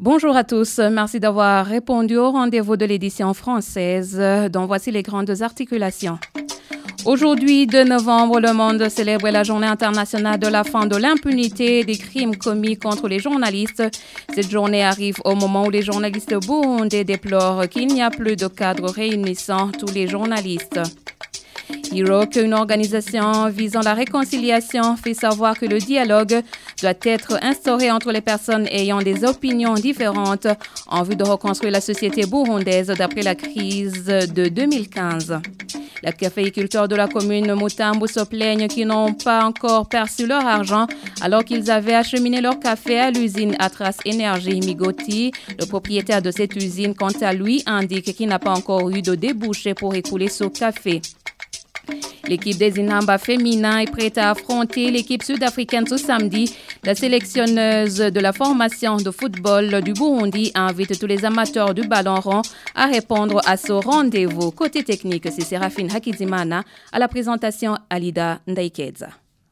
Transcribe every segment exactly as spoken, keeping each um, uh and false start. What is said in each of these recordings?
Bonjour à tous, merci d'avoir répondu au rendez-vous de l'édition française, dont voici les grandes articulations. Aujourd'hui, deux novembre, le monde célèbre la journée internationale de la fin de l'impunité des crimes commis contre les journalistes. Cette journée arrive au moment où les journalistes burundais déplorent qu'il n'y a plus de cadre réunissant tous les journalistes. Hiroc, une organisation visant la réconciliation, fait savoir que le dialogue doit être instauré entre les personnes ayant des opinions différentes en vue de reconstruire la société burundaise d'après la crise de deux mille quinze. Les caféiculteurs de la commune Mutambu se plaignent qu'ils n'ont pas encore perçu leur argent alors qu'ils avaient acheminé leur café à l'usine Atras Energy Migoti. Le propriétaire de cette usine, quant à lui, indique qu'il n'a pas encore eu de débouché pour écouler ce café. L'équipe des Inhamba féminin est prête à affronter l'équipe sud-africaine ce samedi. La sélectionneuse de la formation de football du Burundi invite tous les amateurs du ballon rond à répondre à ce rendez-vous. Côté technique, c'est Séraphine Hakizimana. À la présentation, Alida Ndaikeza.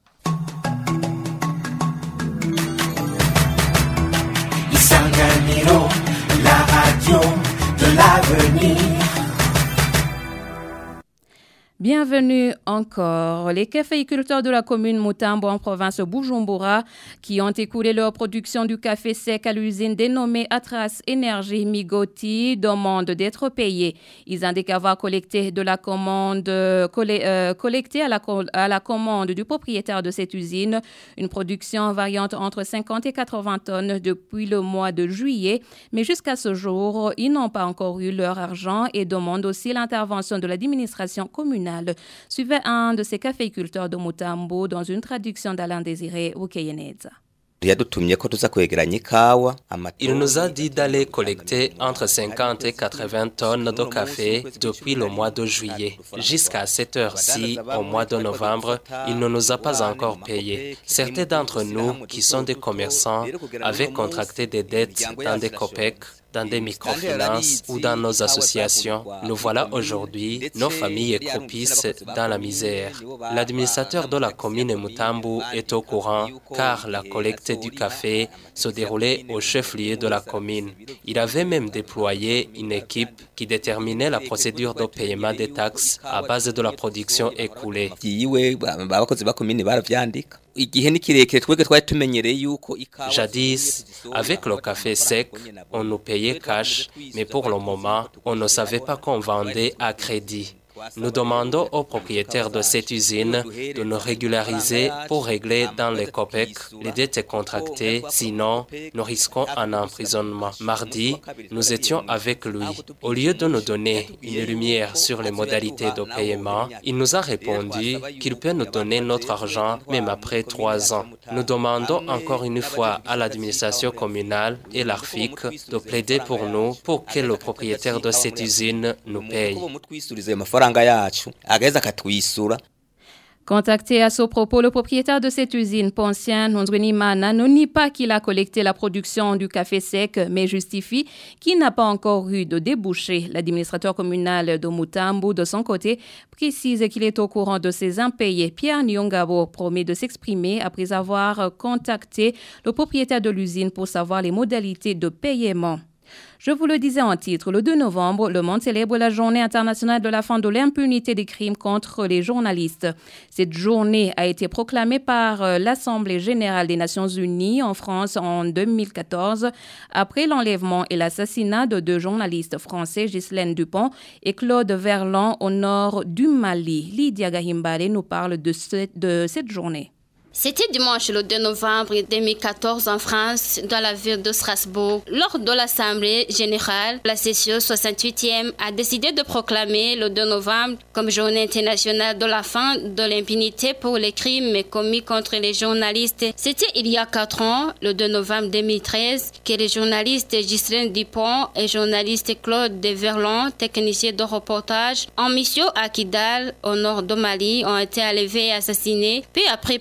Isanganiro, la radio de l'avenir. Bienvenue encore. Les caféiculteurs de la commune Mutambu en province Bujumbura qui ont écoulé leur production du café sec à l'usine dénommée Atras Energy Migoti demandent d'être payés. Ils indiquent avoir collecté de la commande collé, euh, collecté à la, à la commande du propriétaire de cette usine une production variante entre cinquante et quatre-vingts tonnes depuis le mois de juillet, mais jusqu'à ce jour, ils n'ont pas encore eu leur argent et demandent aussi l'intervention de l'administration communale. Suivez un de ces caféiculteurs de Mutambu dans une traduction d'Alain Désiré Wukeyeneza. Il nous a dit d'aller collecter entre cinquante et quatre-vingts tonnes de café depuis le mois de juillet. Jusqu'à cette heure-ci, au mois de novembre, il ne nous a pas encore payés. Certains d'entre nous, qui sont des commerçants, avaient contracté des dettes dans des copec, dans des microfinances ou dans nos associations. Nous voilà aujourd'hui, nos familles écroupissent dans la misère. L'administrateur de la commune Mutambu est au courant car la collecte du café se déroulait au chef-lieu de la commune. Il avait même déployé une équipe qui déterminait la procédure de paiement des taxes à base de la production écoulée. Jadis, avec le café sec, on nous payait cash, mais pour le moment, on ne savait pas qu'on vendait à crédit. Nous demandons aux propriétaires de cette usine de nous régulariser pour régler dans les copec les dettes contractées, sinon nous risquons un emprisonnement. Mardi, nous étions avec lui. Au lieu de nous donner une lumière sur les modalités de paiement, il nous a répondu qu'il peut nous donner notre argent même après trois ans. Nous demandons encore une fois à l'administration communale et l'A R F I C de plaider pour nous pour que le propriétaire de cette usine nous paye. Contacté à ce propos, le propriétaire de cette usine, Poncien Nzwenimana, ne nie pas qu'il a collecté la production du café sec, mais justifie qu'il n'a pas encore eu de débouché. L'administrateur communal de Mutambu, de son côté, précise qu'il est au courant de ses impayés. Pierre Nyongabo promet de s'exprimer après avoir contacté le propriétaire de l'usine pour savoir les modalités de paiement. Je vous le disais en titre, le deux novembre, le monde célèbre la journée internationale de la fin de l'impunité des crimes contre les journalistes. Cette journée a été proclamée par l'Assemblée générale des Nations unies en France en deux mille quatorze, après l'enlèvement et l'assassinat de deux journalistes français, Ghislaine Dupont et Claude Verlan, au nord du Mali. Lydia Gahimbale nous parle de, ce, de cette journée. C'était dimanche le deux novembre deux mille quatorze en France, dans la ville de Strasbourg. Lors de l'Assemblée générale, la session soixante-huitième a décidé de proclamer le deux novembre comme journée internationale de la fin de l'impunité pour les crimes commis contre les journalistes. C'était il y a quatre ans, le deux novembre deux mille treize, que les journalistes Ghislaine Dupont et journaliste Claude de Verlan, technicien de reportage, en mission à Kidal, au nord du Mali, ont été enlevés et assassinés, puis après par leur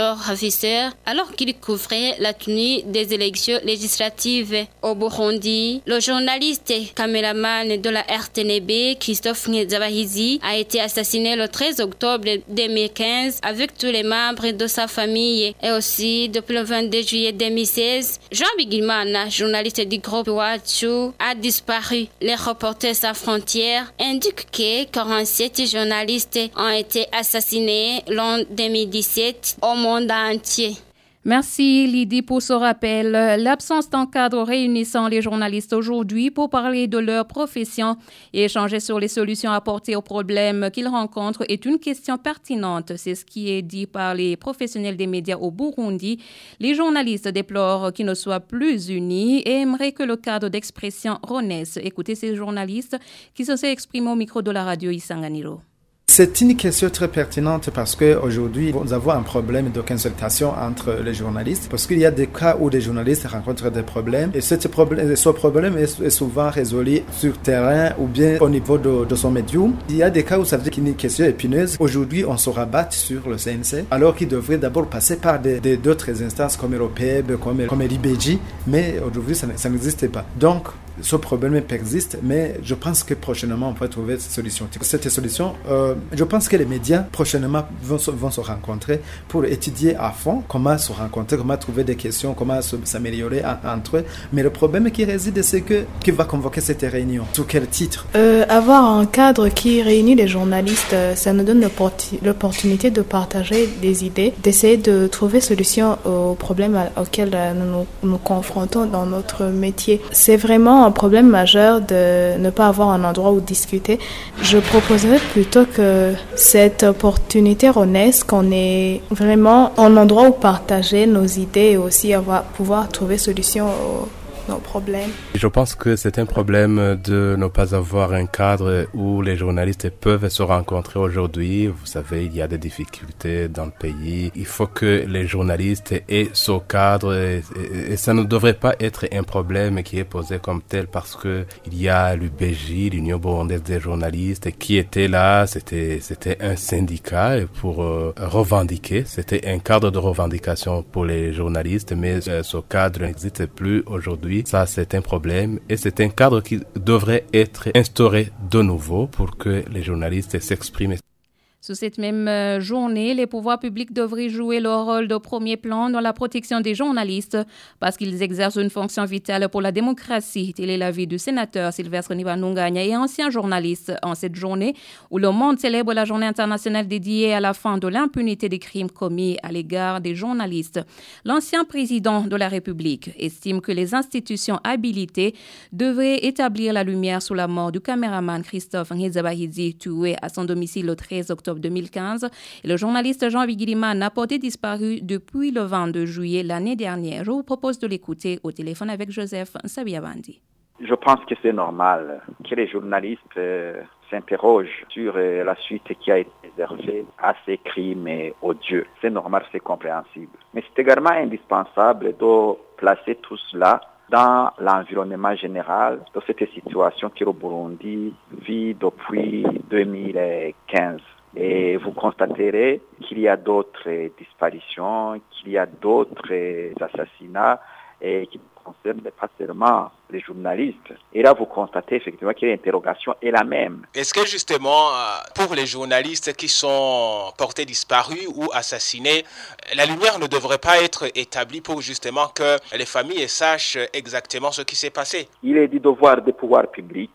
leurs ravisseurs alors qu'ils couvraient la tenue des élections législatives. Au Burundi, le journaliste et caméraman de la R T N B, Christophe Nzabahizi, a été assassiné le treize octobre deux mille quinze avec tous les membres de sa famille. Et aussi, depuis le vingt-deux juillet deux mille seize, Jean Bigimana, journaliste du groupe Iwacu, a disparu. Les Reporters sans frontières indiquent que quarante-sept journalistes ont été assassinés l'an deux mille dix-sept au monde entier. Merci Lydie pour ce rappel. L'absence d'un cadre réunissant les journalistes aujourd'hui pour parler de leur profession et échanger sur les solutions apportées aux problèmes qu'ils rencontrent est une question pertinente. C'est ce qui est dit par les professionnels des médias au Burundi. Les journalistes déplorent qu'ils ne soient plus unis et aimeraient que le cadre d'expression renaisse. Écoutez ces journalistes qui se sont exprimés au micro de la radio Isanganiro. C'est une question très pertinente parce qu'aujourd'hui, nous avons un problème de consultation entre les journalistes parce qu'il y a des cas où des journalistes rencontrent des problèmes et ce problème, ce problème est souvent résolu sur terrain ou bien au niveau de, de son médium. Il y a des cas où ça veut dire qu'il y a une question épineuse. Aujourd'hui, on se rabatte sur le C N C alors qu'il devrait d'abord passer par des, des, d'autres instances comme Européenne, comme, comme l'I B J, mais aujourd'hui, ça, ça n'existe pas. Donc, ce problème persiste, mais je pense que prochainement, on va trouver cette solution. Cette solution, euh, je pense que les médias, prochainement, vont se, vont se rencontrer pour étudier à fond comment se rencontrer, comment trouver des questions, comment se, s'améliorer en, entre eux. Mais le problème qui réside, c'est que qui va convoquer cette réunion? Sous quel titre? euh, Avoir un cadre qui réunit les journalistes, ça nous donne l'opportunité de partager des idées, d'essayer de trouver solution aux problèmes auxquels nous nous, nous confrontons dans notre métier. C'est vraiment un problème majeur de ne pas avoir un endroit où discuter. Je proposerais plutôt que cette opportunité renaisse, qu'on ait vraiment un endroit où partager nos idées et aussi avoir, pouvoir trouver solution aux nos problèmes. Je pense que c'est un problème de ne pas avoir un cadre où les journalistes peuvent se rencontrer aujourd'hui. Vous savez, il y a des difficultés dans le pays. Il faut que les journalistes aient ce cadre et, et, et ça ne devrait pas être un problème qui est posé comme tel parce que il y a l'U B J, l'Union burundaise des journalistes, qui était là. C'était, c'était un syndicat pour euh, revendiquer. C'était un cadre de revendication pour les journalistes, mais euh, ce cadre n'existe plus aujourd'hui. Ça, c'est un problème et c'est un cadre qui devrait être instauré de nouveau pour que les journalistes s'expriment. Sous cette même journée, les pouvoirs publics devraient jouer leur rôle de premier plan dans la protection des journalistes parce qu'ils exercent une fonction vitale pour la démocratie. Tel est l'avis du sénateur Sylvestre Nibanunganya et ancien journaliste en cette journée où le monde célèbre la journée internationale dédiée à la fin de l'impunité des crimes commis à l'égard des journalistes. L'ancien président de la République estime que les institutions habilitées devraient établir la lumière sur la mort du caméraman Christophe Nzabahizi tué à son domicile le treize octobre deux mille quinze et le journaliste Jean Bigimana n'a porté disparu depuis le vingt-deux juillet l'année dernière. Je vous propose de l'écouter au téléphone avec Joseph Sabiabandi. Je pense que c'est normal que les journalistes euh, s'interrogent sur euh, la suite qui a été réservée à ces crimes odieux. C'est normal, c'est compréhensible. Mais c'est également indispensable de placer tout cela dans l'environnement général de cette situation que le Burundi vit depuis deux mille quinze. Et vous constaterez qu'il y a d'autres disparitions, qu'il y a d'autres assassinats et qui ne concernent pas seulement les journalistes. Et là, vous constatez effectivement que l'interrogation est la même. Est-ce que justement, pour les journalistes qui sont portés disparus ou assassinés, la lumière ne devrait pas être établie pour justement que les familles sachent exactement ce qui s'est passé? Il est du devoir des pouvoirs publics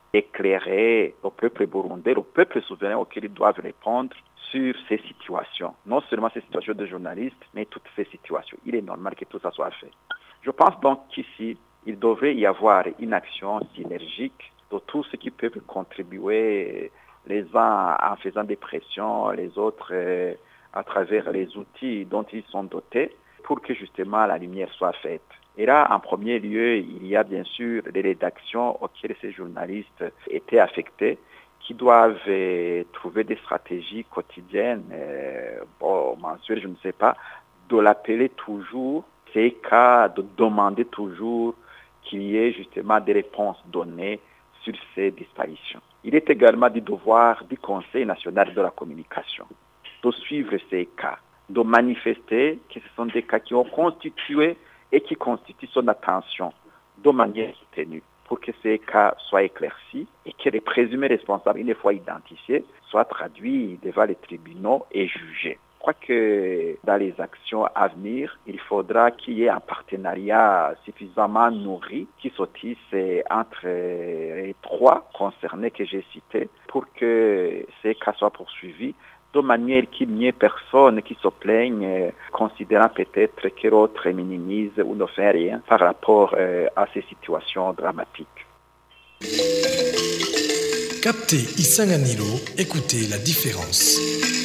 éclairer le peuple burundais, le peuple souverain auquel ils doivent répondre sur ces situations. Non seulement ces situations de journalistes, mais toutes ces situations. Il est normal que tout ça soit fait. Je pense donc qu'ici, il devrait y avoir une action synergique de tous ceux qui peuvent contribuer, les uns en faisant des pressions, les autres euh, à travers les outils dont ils sont dotés, pour que justement la lumière soit faite. Et là, en premier lieu, il y a bien sûr les rédactions auxquelles ces journalistes étaient affectés, qui doivent euh, trouver des stratégies quotidiennes, euh, bon, mensuelles, je ne sais pas, de l'appeler toujours, ces cas, de demander toujours qu'il y ait justement des réponses données sur ces disparitions. Il est également du devoir du Conseil national de la communication de suivre ces cas, de manifester que ce sont des cas qui ont constitué et qui constituent son attention de manière soutenue pour que ces cas soient éclaircis et que les présumés responsables, une fois identifiés, soient traduits devant les tribunaux et jugés. Je crois que dans les actions à venir, il faudra qu'il y ait un partenariat suffisamment nourri qui s'otisse entre les trois concernés que j'ai cités pour que ces cas soient poursuivis de manière qu'il n'y ait personne qui se plaigne, considérant peut-être que l'autre minimise ou ne fait rien par rapport à ces situations dramatiques. Captez Isanganiro, écoutez la différence.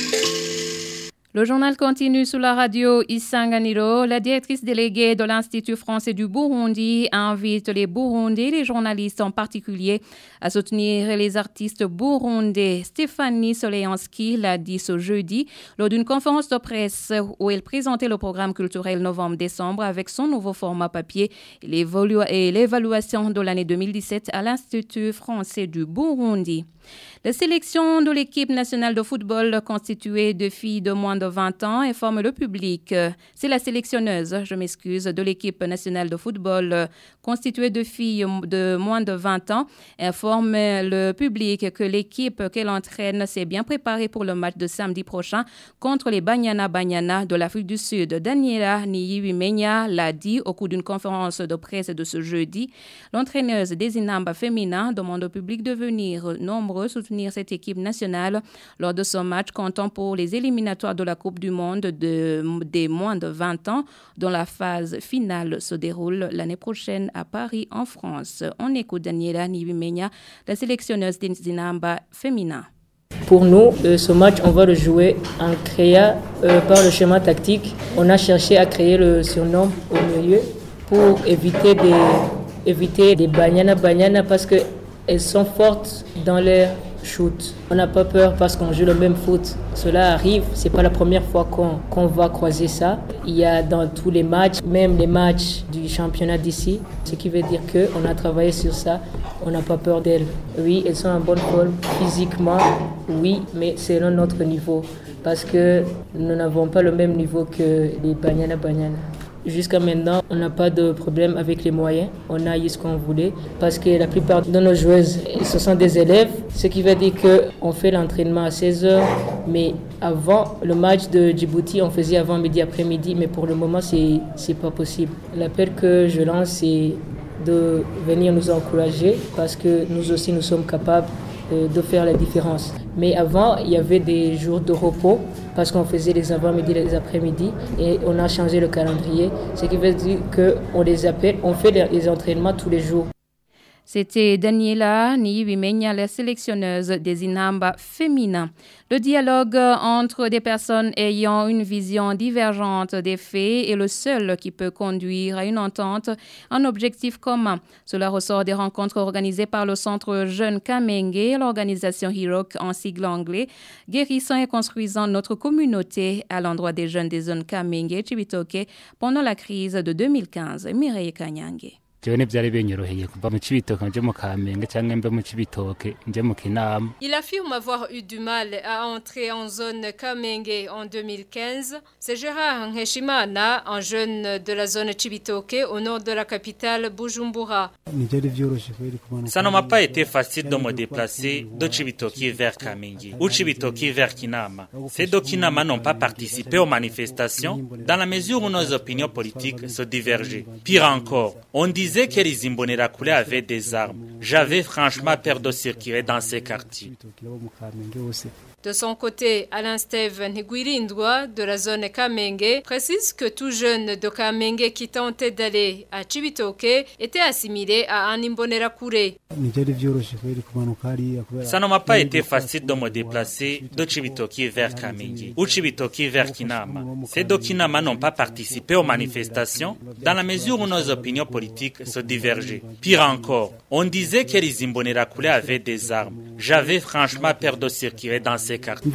Le journal continue sur la radio Isanganiro. La directrice déléguée de l'Institut français du Burundi invite les Burundais, les journalistes en particulier, à soutenir les artistes burundais. Stéphanie Soleyansky l'a dit ce jeudi lors d'une conférence de presse où elle présentait le programme culturel novembre-décembre avec son nouveau format papier et l'évaluation de l'année deux mille dix-sept à l'Institut français du Burundi. La sélection de l'équipe nationale de football constituée de filles de moins de vingt ans informe le public. C'est la sélectionneuse, je m'excuse, de l'équipe nationale de football constituée de filles de moins de vingt ans informe le public que l'équipe qu'elle entraîne s'est bien préparée pour le match de samedi prochain contre les Banyana Banyana de l'Afrique du Sud. Daniela Niyiwimenya l'a dit au cours d'une conférence de presse de ce jeudi. L'entraîneuse des Inamba féminins demande au public de venir nombreux soutenir cette équipe nationale lors de ce match comptant pour les éliminatoires de la Coupe du Monde de, des moins de vingt ans dont la phase finale se déroule l'année prochaine à Paris en France. On écoute Daniela Niyiwimenya, la sélectionneuse des Zinamba féminin. Pour nous, euh, ce match, on va le jouer en créant euh, par le schéma tactique. On a cherché à créer le surnom au milieu pour éviter des, éviter des Banyana Banyana parce que elles sont fortes dans leur shoot. On n'a pas peur parce qu'on joue le même foot. Cela arrive, c'est pas la première fois qu'on, qu'on va croiser ça. Il y a dans tous les matchs, même les matchs du championnat d'ici, ce qui veut dire qu'on a travaillé sur ça. On n'a pas peur d'elles. Oui, elles sont en bonne forme physiquement, oui, mais selon notre niveau. Parce que nous n'avons pas le même niveau que les Banyana Banyana. Jusqu'à maintenant, on n'a pas de problème avec les moyens. On a eu ce qu'on voulait parce que la plupart de nos joueuses, ce sont des élèves. Ce qui veut dire qu'on fait l'entraînement à seize heures. Mais avant le match de Djibouti, on faisait avant midi, après-midi. Mais pour le moment, c'est, c'est pas possible. L'appel que je lance, c'est de venir nous encourager parce que nous aussi, nous sommes capables de faire la différence. Mais avant, il y avait des jours de repos parce qu'on faisait les avant-midi et les après-midi et on a changé le calendrier, ce qui veut dire qu'on les appelle, on fait les entraînements tous les jours. C'était Daniela Niyiwimenya, la sélectionneuse des Inamba féminins. Le dialogue entre des personnes ayant une vision divergente des faits est le seul qui peut conduire à une entente, un objectif commun. Cela ressort des rencontres organisées par le Centre Jeune Kamenge et l'organisation HIROC en sigle anglais, guérissant et construisant notre communauté à l'endroit des jeunes des zones Kamenge et Chibitoke pendant la crise de deux mille quinze. Mireille Kanyange. Il affirme avoir eu du mal à entrer en zone Kamenge en deux mille quinze. C'est Gérard Nheshimana, un jeune de la zone Chibitoke au nord de la capitale Bujumbura. Ça ne m'a pas été facile de me déplacer de Chibitoke vers Kamenge ou Chibitoke vers Kinama. Ces deux Kinama n'ont pas participé aux manifestations dans la mesure où nos opinions politiques se divergeaient. Pire encore, on disait que les Imbonerakure avaient des armes. J'avais franchement peur de circuler dans ces quartiers. De son côté, Alain Steve Nguirindwa de la zone Kamenge précise que tout jeune de Kamenge qui tentait d'aller à Chibitoke était assimilé à un Imbonerakure. Ça ne m'a pas été facile de me déplacer de Chibitoke vers Kamenge ou Chibitoke vers Kinama. Ces deux Kinama n'ont pas participé aux manifestations dans la mesure où nos opinions politiques se divergeaient. Pire encore, on disait que les Imbonerakure avaient des armes. J'avais franchement peur de circuler dans ces s'écarter.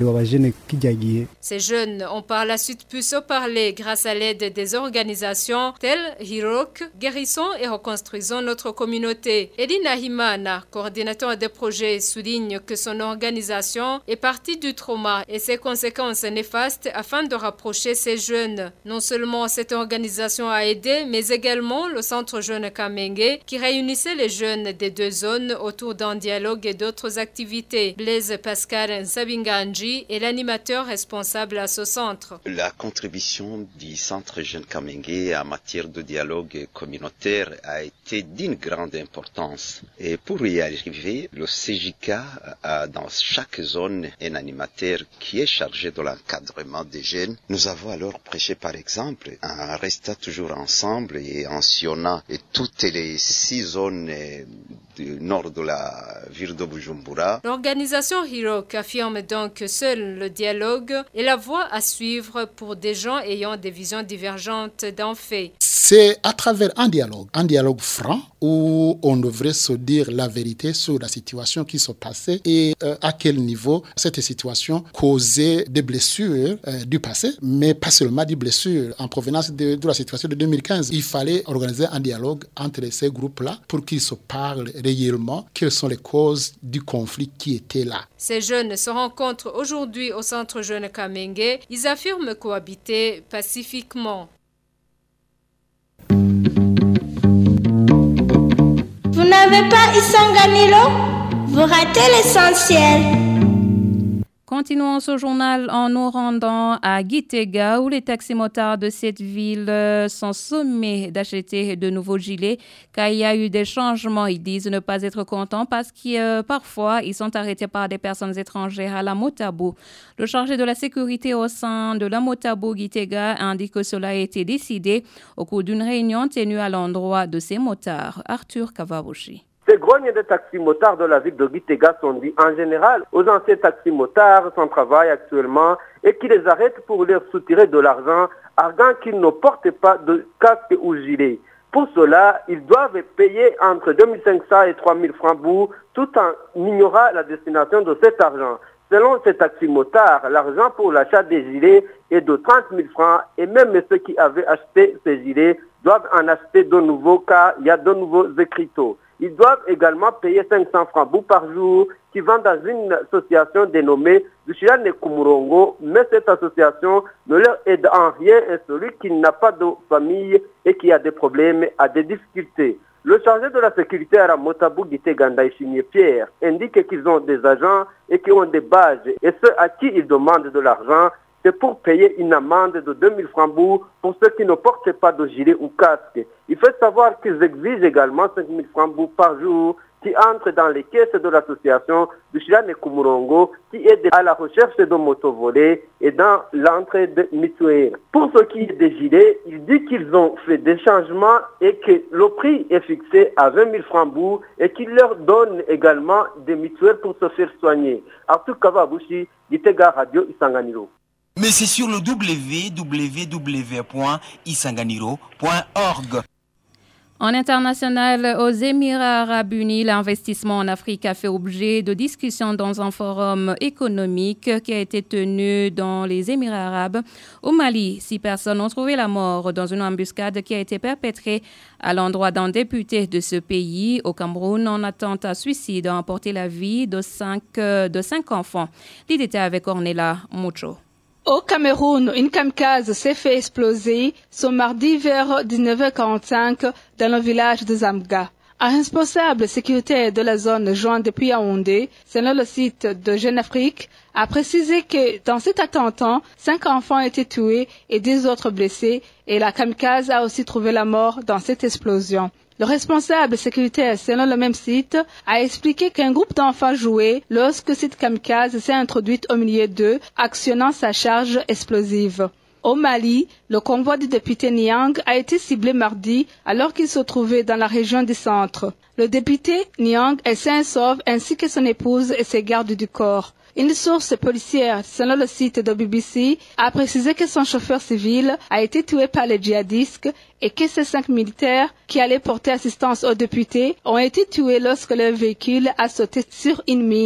Ces jeunes ont par la suite pu se parler grâce à l'aide des organisations telles Hirok, Guérissons et Reconstruisons notre communauté. Elina Himana, coordinateur des projets, souligne que son organisation est partie du trauma et ses conséquences néfastes afin de rapprocher ces jeunes. Non seulement cette organisation a aidé, mais également le Centre Jeune Kamenge qui réunissait les jeunes des deux zones autour d'un dialogue et d'autres activités. Blaise Pascal Sabinganji est l'animateur responsable à ce centre. La contribution du Centre Jeune Kamenge en matière de dialogue communautaire a été d'une grande importance. Et pour y arriver, le C J K a dans chaque zone un animateur qui est chargé de l'encadrement des jeunes. Nous avons alors prêché par exemple en restant toujours ensemble et en sillonnant toutes les six zones du nord de la ville de Bujumbura. L'organisation Hirok affirme donc que seul le dialogue est la voie à suivre pour des gens ayant des visions divergentes d'un fait. C'est à travers un dialogue, un dialogue franc où on devrait se dire la vérité sur la situation qui se passait et euh, à quel niveau cette situation causait des blessures euh, du passé, mais pas seulement des blessures en provenance de, de la situation de deux mille quinze. Il fallait organiser un dialogue entre ces groupes-là pour qu'ils se parlent réellement quelles sont les causes du conflit qui était là. Ces jeunes se rencontrent aujourd'hui au Centre Jeune Kamenge. Ils affirment cohabiter pacifiquement. Vous n'avez pas Isanganilo? Vous ratez l'essentiel. Continuons ce journal en nous rendant à Gitega où les taximotards de cette ville sont sommés d'acheter de nouveaux gilets car il y a eu des changements. Ils disent ne pas être contents parce que euh, parfois ils sont arrêtés par des personnes étrangères à la Motabo. Le chargé de la sécurité au sein de la Motabo Gitega indique que cela a été décidé au cours d'une réunion tenue à l'endroit de ces motards. Arthur Kavabushi. Ces grognes des taximotards de la ville de Gitega sont dit en général aux anciens taximotards sans travail actuellement et qui les arrêtent pour leur soutirer de l'argent, argent qu'ils ne portent pas de casque ou gilet. Pour cela, ils doivent payer entre deux mille cinq cents et trois mille francs bout tout en ignorant la destination de cet argent. Selon ces taximotards, l'argent pour l'achat des gilets est de trente mille francs et même ceux qui avaient acheté ces gilets doivent en acheter de nouveaux car il y a de nouveaux écriteaux. Ils doivent également payer cinq cents francs bout par jour qui vont dans une association dénommée Luciane Kumurongo, mais cette association ne leur aide en rien et celui qui n'a pas de famille et qui a des problèmes a des difficultés. Le chargé de la sécurité à la Motabo Gitega Ndaïchimie Pierre indique qu'ils ont des agents et qui ont des badges et ceux à qui ils demandent de l'argent, c'est pour payer une amende de deux mille francs bout pour ceux qui ne portent pas de gilet ou casque. Il faut savoir qu'ils exigent également cinq mille francs bout par jour qui entrent dans les caisses de l'association du Chilane Kumurongo qui aide à la recherche de motos volées et dans l'entraide mutuelle. Pour ce qui est des gilets, il dit qu'ils ont fait des changements et que le prix est fixé à vingt mille francs bout et qu'ils leur donnent également des mutuelles pour se faire soigner. Arthur Kavabushi, Gitega Radio Isanganiro. Mais c'est sur le w w w point isanganiro point org. En international, aux Émirats arabes unis, l'investissement en Afrique a fait objet de discussions dans un forum économique qui a été tenu dans les Émirats arabes. Au Mali, six personnes ont trouvé la mort dans une embuscade qui a été perpétrée à l'endroit d'un député de ce pays. Au Cameroun, un attentat suicide a emporté la vie de cinq, de cinq enfants. Les détails avec Ornella Mucho. Au Cameroun, une kamikaze s'est fait exploser ce mardi vers dix-neuf heures quarante-cinq dans le village de Zamga. Un responsable sécuritaire de la zone jointe depuis Yaoundé, selon le site de Jeune Afrique, a précisé que dans cet attentat, cinq enfants étaient tués et dix autres blessés et la kamikaze a aussi trouvé la mort dans cette explosion. Le responsable sécuritaire, selon le même site, a expliqué qu'un groupe d'enfants jouait lorsque cette kamikaze s'est introduite au milieu d'eux, actionnant sa charge explosive. Au Mali, le convoi du député Niang a été ciblé mardi alors qu'il se trouvait dans la région du centre. Le député Niang est sain et sauf ainsi que son épouse et ses gardes du corps. Une source policière, selon le site de B B C, a précisé que son chauffeur civil a été tué par les djihadistes et que ces cinq militaires qui allaient porter assistance aux députés ont été tués lorsque leur véhicule a sauté sur une mine.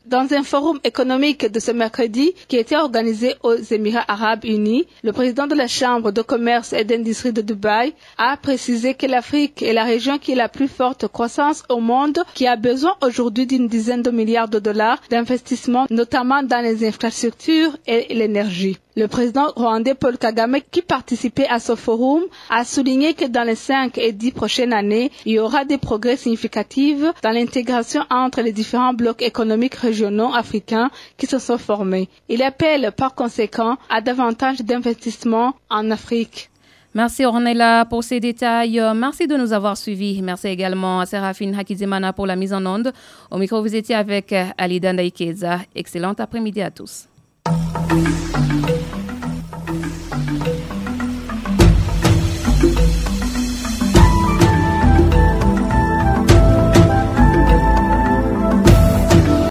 Dans un forum économique de ce mercredi qui a été organisé aux Émirats arabes unis, le président de la Chambre de commerce et d'industrie de Dubaï a précisé que l'Afrique est la région qui a la plus forte croissance au monde, qui a besoin aujourd'hui d'une dizaine de milliards de dollars d'investissement, notamment dans les infrastructures et l'énergie. Le président rwandais Paul Kagame, qui participait à ce forum, a souligné que dans les cinq et dix prochaines années, il y aura des progrès significatifs dans l'intégration entre les différents blocs économiques régionaux africains qui se sont formés. Il appelle par conséquent à davantage d'investissements en Afrique. Merci Ornella pour ces détails. Merci de nous avoir suivis. Merci également à Séraphine Hakizimana pour la mise en onde. Au micro, vous étiez avec Alida Ndaikeza. Excellent après-midi à tous. Thank you.